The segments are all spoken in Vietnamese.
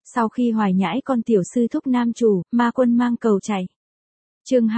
Sau khi hoài nhãi con tiểu sư thúc nam chủ, ma quân mang cầu chạy. Chương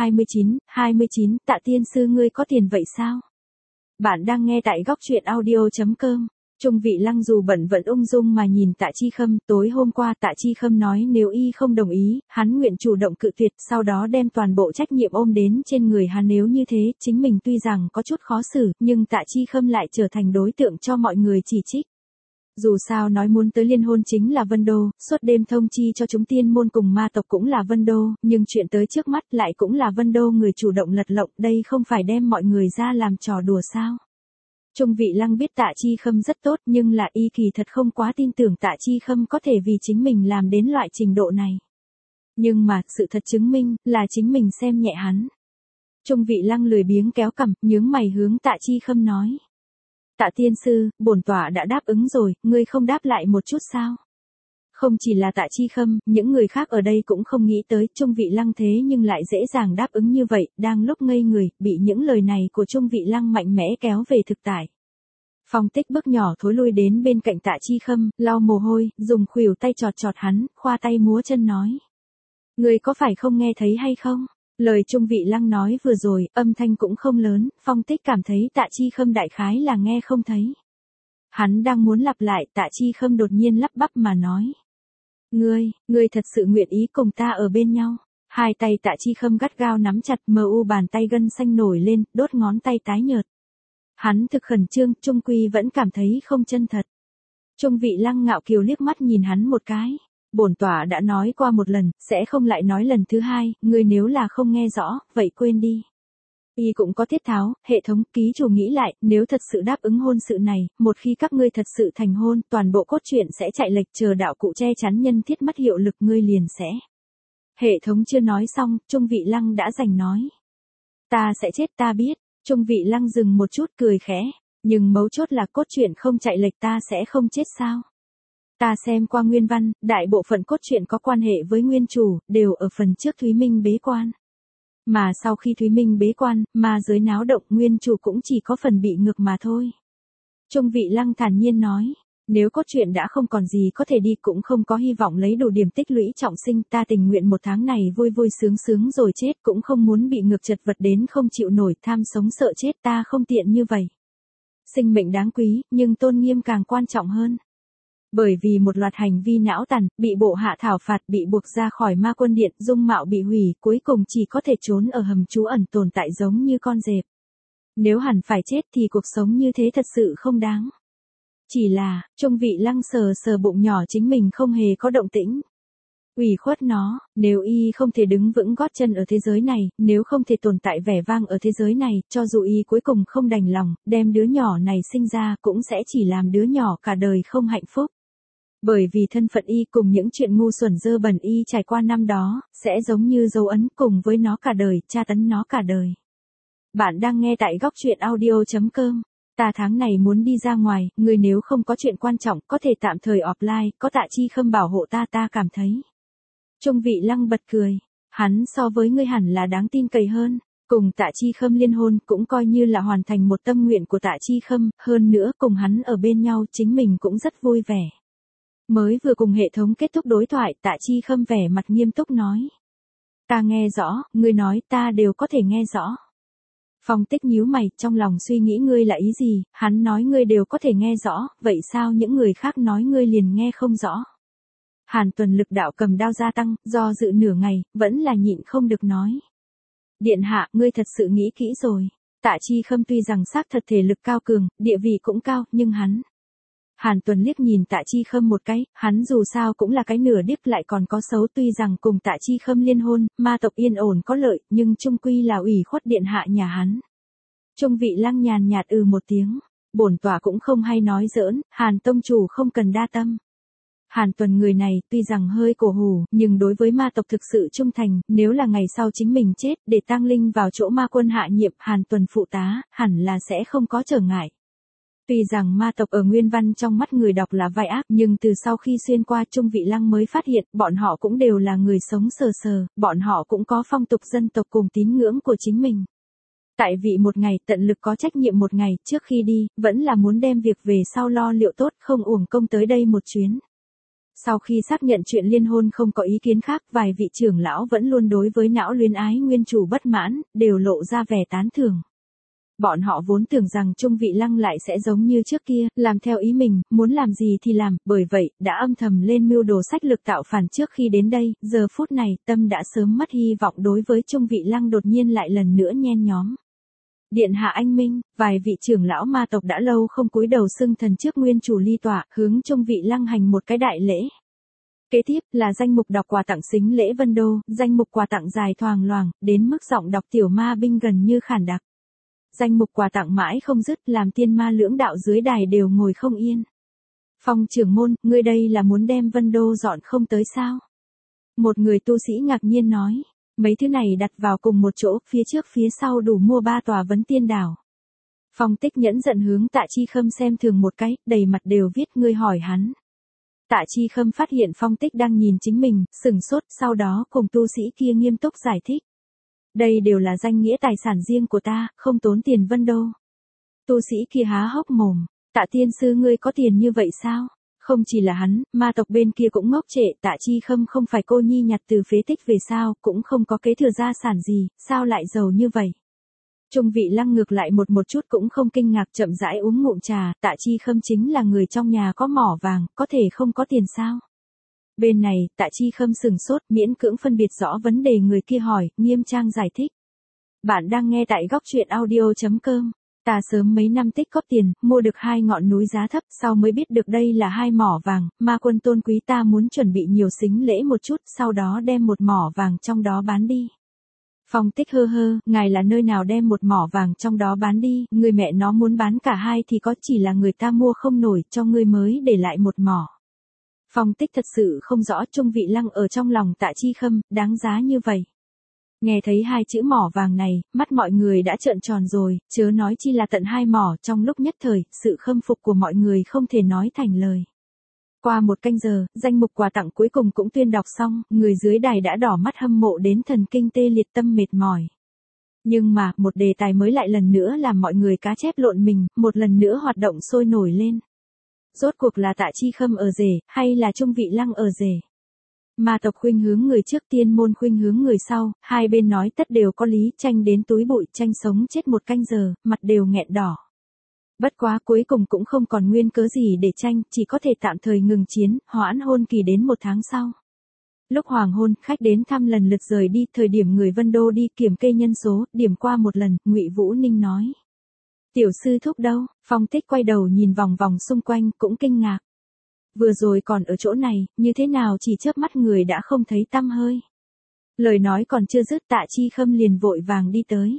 29, Tạ tiên sư ngươi có tiền vậy sao? Bạn đang nghe tại góc truyện audio.com. Trung Vị Lăng dù bận vẫn ung dung mà nhìn Tạ Chi Khâm, tối hôm qua Tạ Chi Khâm nói nếu y không đồng ý, hắn nguyện chủ động cự tuyệt, sau đó đem toàn bộ trách nhiệm ôm đến trên người hắn. Nếu như thế, chính mình tuy rằng có chút khó xử, nhưng Tạ Chi Khâm lại trở thành đối tượng cho mọi người chỉ trích. Dù sao nói muốn tới liên hôn chính là Vân Đô, suốt đêm thông chi cho chúng tiên môn cùng ma tộc cũng là Vân Đô, nhưng chuyện tới trước mắt lại cũng là Vân Đô người chủ động lật lọng, đây không phải đem mọi người ra làm trò đùa sao? Trung Vị Lăng biết Tạ Chi Khâm rất tốt, nhưng là y kỳ thật không quá tin tưởng Tạ Chi Khâm có thể vì chính mình làm đến loại trình độ này. Nhưng mà, sự thật chứng minh, là chính mình xem nhẹ hắn. Trung Vị Lăng lười biếng kéo cằm, nhướng mày hướng Tạ Chi Khâm nói. Tạ tiên sư, bổn tọa đã đáp ứng rồi, ngươi không đáp lại một chút sao? Không chỉ là Tạ Chi Khâm, những người khác ở đây cũng không nghĩ tới Trung Vị Lăng thế nhưng lại dễ dàng đáp ứng như vậy, đang lúc ngây người, bị những lời này của Trung Vị Lăng mạnh mẽ kéo về thực tại. Phong Tích bước nhỏ thối lui đến bên cạnh Tạ Chi Khâm, lau mồ hôi, dùng khuỷu tay chọt chọt hắn, khoa tay múa chân nói. Ngươi có phải không nghe thấy hay không? Lời Trung Vị Lăng nói vừa rồi, âm thanh cũng không lớn, Phong Tích cảm thấy Tạ Chi Khâm đại khái là nghe không thấy. Hắn đang muốn lặp lại, Tạ Chi Khâm đột nhiên lắp bắp mà nói. Ngươi thật sự nguyện ý cùng ta ở bên nhau. Hai tay Tạ Chi Khâm gắt gao nắm chặt, mờ u bàn tay gân xanh nổi lên, đốt ngón tay tái nhợt. Hắn thực khẩn trương, Trung Quy vẫn cảm thấy không chân thật. Trung Vị Lăng ngạo kiều liếc mắt nhìn hắn một cái. Bổn tọa đã nói qua một lần, sẽ không lại nói lần thứ hai, ngươi nếu là không nghe rõ, vậy quên đi. Y cũng có tiết tháo, hệ thống ký chủ nghĩ lại, nếu thật sự đáp ứng hôn sự này, một khi các ngươi thật sự thành hôn, toàn bộ cốt truyện sẽ chạy lệch, chờ đạo cụ che chắn nhân thiết mất hiệu lực ngươi liền sẽ. Hệ thống chưa nói xong, Trung Vị Lăng đã giành nói. Ta sẽ chết ta biết, Trung Vị Lăng dừng một chút cười khẽ, nhưng mấu chốt là cốt truyện không chạy lệch ta sẽ không chết sao? Ta xem qua nguyên văn, đại bộ phận cốt truyện có quan hệ với nguyên chủ, đều ở phần trước Thúy Minh bế quan. Mà sau khi Thúy Minh bế quan, ma giới náo động, nguyên chủ cũng chỉ có phần bị ngược mà thôi. Trung Vị Lăng thản nhiên nói, nếu cốt truyện đã không còn gì có thể đi cũng không có hy vọng lấy đủ điểm tích lũy trọng sinh, ta tình nguyện một tháng này vui vui sướng sướng rồi chết, cũng không muốn bị ngược chật vật đến không chịu nổi, tham sống sợ chết, ta không tiện như vậy. Sinh mệnh đáng quý, nhưng tôn nghiêm càng quan trọng hơn. Bởi vì một loạt hành vi não tàn, bị bộ hạ thảo phạt, bị buộc ra khỏi ma quân điện, dung mạo bị hủy, cuối cùng chỉ có thể trốn ở hầm trú ẩn tồn tại giống như con dẹp. Nếu hẳn phải chết thì cuộc sống như thế thật sự không đáng. Chỉ là, Trung Vị Lăng sờ sờ bụng nhỏ chính mình không hề có động tĩnh. Ủy khuất nó, nếu y không thể đứng vững gót chân ở thế giới này, nếu không thể tồn tại vẻ vang ở thế giới này, cho dù y cuối cùng không đành lòng, đem đứa nhỏ này sinh ra cũng sẽ chỉ làm đứa nhỏ cả đời không hạnh phúc. Bởi vì thân phận y cùng những chuyện ngu xuẩn dơ bẩn y trải qua năm đó, sẽ giống như dấu ấn cùng với nó cả đời, tra tấn nó cả đời. Bạn đang nghe tại góc truyện audio.com. Ta tháng này muốn đi ra ngoài, người nếu không có chuyện quan trọng, có thể tạm thời offline, có Tạ Chi Khâm bảo hộ ta cảm thấy. Trung Vị Lăng bật cười. Hắn so với ngươi hẳn là đáng tin cậy hơn. Cùng Tạ Chi Khâm liên hôn cũng coi như là hoàn thành một tâm nguyện của Tạ Chi Khâm, hơn nữa cùng hắn ở bên nhau chính mình cũng rất vui vẻ. Mới vừa cùng hệ thống kết thúc đối thoại, Tạ Chi Khâm vẻ mặt nghiêm túc nói. Ta nghe rõ, ngươi nói ta đều có thể nghe rõ. Phong Tích nhíu mày, trong lòng suy nghĩ ngươi là ý gì, hắn nói ngươi đều có thể nghe rõ, vậy sao những người khác nói ngươi liền nghe không rõ? Hàn Tuần lực đạo cầm đao gia tăng, do dự nửa ngày, vẫn là nhịn không được nói. Điện hạ, ngươi thật sự nghĩ kỹ rồi. Tạ Chi Khâm tuy rằng xác thật thể lực cao cường, địa vị cũng cao, nhưng hắn. Hàn Tuần liếc nhìn Tạ Chi Khâm một cái, hắn dù sao cũng là cái nửa điếc lại còn có xấu, tuy rằng cùng Tạ Chi Khâm liên hôn, ma tộc yên ổn có lợi, nhưng chung quy là ủy khuất điện hạ nhà hắn. Trung Vị Lăng nhàn nhạt một tiếng, bổn tọa cũng không hay nói giỡn, Hàn tông chủ không cần đa tâm. Hàn Tuần người này tuy rằng hơi cổ hủ, nhưng đối với ma tộc thực sự trung thành, nếu là ngày sau chính mình chết, để tang linh vào chỗ ma quân hạ nhiệm, Hàn Tuần phụ tá, hẳn là sẽ không có trở ngại. Tuy rằng ma tộc ở nguyên văn trong mắt người đọc là vai ác, nhưng từ sau khi xuyên qua Trung Vị Lăng mới phát hiện, bọn họ cũng đều là người sống sờ sờ, bọn họ cũng có phong tục dân tộc cùng tín ngưỡng của chính mình. Tại vị một ngày, tận lực có trách nhiệm một ngày, trước khi đi, vẫn là muốn đem việc về sau lo liệu tốt, không uổng công tới đây một chuyến. Sau khi xác nhận chuyện liên hôn không có ý kiến khác, vài vị trưởng lão vẫn luôn đối với não luyến ái nguyên chủ bất mãn, đều lộ ra vẻ tán thưởng. Bọn họ vốn tưởng rằng Trung Vị Lăng lại sẽ giống như trước kia, làm theo ý mình, muốn làm gì thì làm, bởi vậy, đã âm thầm lên mưu đồ sách lược tạo phản trước khi đến đây, giờ phút này, tâm đã sớm mất hy vọng đối với Trung Vị Lăng đột nhiên lại lần nữa nhen nhóm. Điện hạ anh minh, vài vị trưởng lão ma tộc đã lâu không cúi đầu xưng thần trước nguyên chủ ly tọa, hướng Trung Vị Lăng hành một cái đại lễ. Kế tiếp là danh mục đọc quà tặng xính lễ Vân Đô, danh mục quà tặng dài thoàng loàng, đến mức giọng đọc tiểu ma binh gần như khản đặc. Danh mục quà tặng mãi không dứt, làm tiên ma lưỡng đạo dưới đài đều ngồi không yên. Phong trưởng môn, ngươi đây là muốn đem Vân Đô dọn không tới sao? Một người tu sĩ ngạc nhiên nói, mấy thứ này đặt vào cùng một chỗ, phía trước phía sau đủ mua 3 tòa vấn tiên đảo. Phong Tích nhẫn giận hướng Tạ Chi Khâm xem thường một cái, đầy mặt đều viết ngươi hỏi hắn. Tạ Chi Khâm phát hiện Phong Tích đang nhìn chính mình, sừng sốt, sau đó cùng tu sĩ kia nghiêm túc giải thích. Đây đều là danh nghĩa tài sản riêng của ta, không tốn tiền Vân Đô. Tu sĩ kia há hốc mồm, Tạ tiên sư ngươi có tiền như vậy sao? Không chỉ là hắn, ma tộc bên kia cũng ngốc trệ, Tạ Chi Khâm không phải cô nhi nhặt từ phế tích về sao, cũng không có kế thừa gia sản gì, sao lại giàu như vậy? Trung Vị Lăng ngược lại một chút cũng không kinh ngạc, chậm rãi uống ngụm trà, Tạ Chi Khâm chính là người trong nhà có mỏ vàng, có thể không có tiền sao? Bên này, Tạ Chi Khâm sừng sốt, miễn cưỡng phân biệt rõ vấn đề người kia hỏi, nghiêm trang giải thích. Bạn đang nghe tại góc truyện audio.com. Ta sớm mấy năm tích góp tiền, mua được 2 ngọn núi giá thấp, sau mới biết được đây là 2 mỏ vàng, ma quân tôn quý ta muốn chuẩn bị nhiều sính lễ một chút, sau đó đem một mỏ vàng trong đó bán đi. Phong Tích hơ, ngài là nơi nào đem một mỏ vàng trong đó bán đi, người mẹ nó muốn bán cả hai thì có, chỉ là người ta mua không nổi, cho ngươi mới để lại một mỏ. Phong Tích thật sự không rõ Trung Vị Lăng ở trong lòng Tạ Chi Khâm, đáng giá như vậy. Nghe thấy 2 chữ mỏ vàng này, mắt mọi người đã trợn tròn rồi, chớ nói chi là tận 2 mỏ, trong lúc nhất thời, sự khâm phục của mọi người không thể nói thành lời. Qua 1 canh giờ, danh mục quà tặng cuối cùng cũng tuyên đọc xong, người dưới đài đã đỏ mắt hâm mộ đến thần kinh tê liệt tâm mệt mỏi. Nhưng mà, một đề tài mới lại lần nữa làm mọi người cá chép lộn mình, một lần nữa hoạt động sôi nổi lên. Rốt cuộc là Tạ Chi Khâm ở rể, hay là Trung Vị Lăng ở rể? Ma tộc khuynh hướng người trước, tiên môn khuynh hướng người sau, hai bên nói tất đều có lý, tranh đến túi bụi, tranh sống chết 1 canh giờ, mặt đều nghẹn đỏ. Bất quá cuối cùng cũng không còn nguyên cớ gì để tranh, chỉ có thể tạm thời ngừng chiến, hoãn hôn kỳ đến 1 tháng sau. Lúc hoàng hôn, khách đến thăm lần lượt rời đi, thời điểm người Vân Đô đi kiểm kê nhân số, điểm qua một lần, Ngụy Vũ Ninh nói. Tiểu sư thúc đâu? Phong Tích quay đầu nhìn vòng vòng xung quanh, cũng kinh ngạc. Vừa rồi còn ở chỗ này, như thế nào chỉ chớp mắt người đã không thấy tăm hơi. Lời nói còn chưa dứt, Tạ Chi Khâm liền vội vàng đi tới.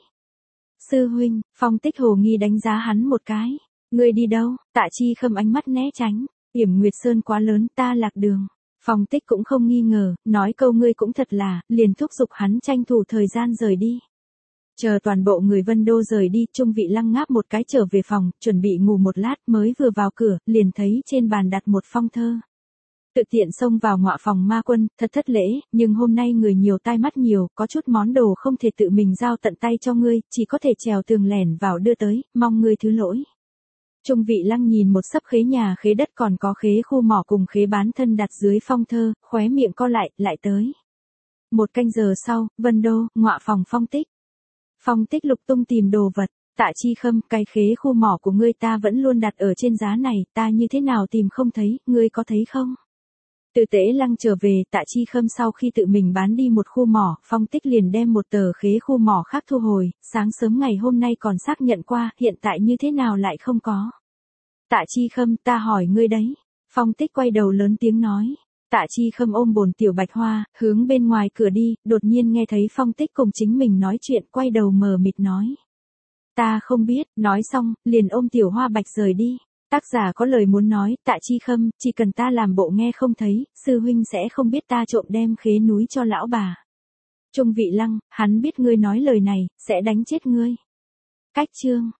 Sư huynh, Phong Tích hồ nghi đánh giá hắn một cái. Ngươi đi đâu? Tạ Chi Khâm ánh mắt né tránh. Yểm Nguyệt Sơn quá lớn, ta lạc đường. Phong Tích cũng không nghi ngờ, nói câu ngươi cũng thật là, liền thúc giục hắn tranh thủ thời gian rời đi. Chờ toàn bộ người Vân Đô rời đi, Trung Vị Lăng ngáp một cái trở về phòng, chuẩn bị ngủ một lát, mới vừa vào cửa, liền thấy trên bàn đặt một phong thơ. Tự tiện xông vào ngọa phòng ma quân, thật thất lễ, nhưng hôm nay người nhiều tai mắt nhiều, có chút món đồ không thể tự mình giao tận tay cho ngươi, chỉ có thể trèo tường lẻn vào đưa tới, mong ngươi thứ lỗi. Trung Vị Lăng nhìn một sấp khế nhà khế đất còn có khế khu mỏ cùng khế bán thân đặt dưới phong thơ, khóe miệng co lại tới. 1 canh giờ sau, Vân Đô, ngọa phòng Phong Tích. Phong Tích lục tung tìm đồ vật, Tạ Chi Khâm, cái khế khu mỏ của ngươi ta vẫn luôn đặt ở trên giá này, ta như thế nào tìm không thấy, ngươi có thấy không? Từ Tế Lăng trở về, Tạ Chi Khâm sau khi tự mình bán đi một khu mỏ, Phong Tích liền đem một tờ khế khu mỏ khác thu hồi, sáng sớm ngày hôm nay còn xác nhận qua, hiện tại như thế nào lại không có. Tạ Chi Khâm, ta hỏi ngươi đấy. Phong Tích quay đầu lớn tiếng nói. Tạ Chi Khâm ôm bồn tiểu bạch hoa, hướng bên ngoài cửa đi, đột nhiên nghe thấy Phong Tích cùng chính mình nói chuyện, quay đầu mờ mịt nói. Ta không biết, nói xong, liền ôm tiểu hoa bạch rời đi. Tác giả có lời muốn nói, Tạ Chi Khâm, chỉ cần ta làm bộ nghe không thấy, sư huynh sẽ không biết ta trộm đem khế núi cho lão bà. Trung Vị Lăng, hắn biết ngươi nói lời này, sẽ đánh chết ngươi. Cách chương.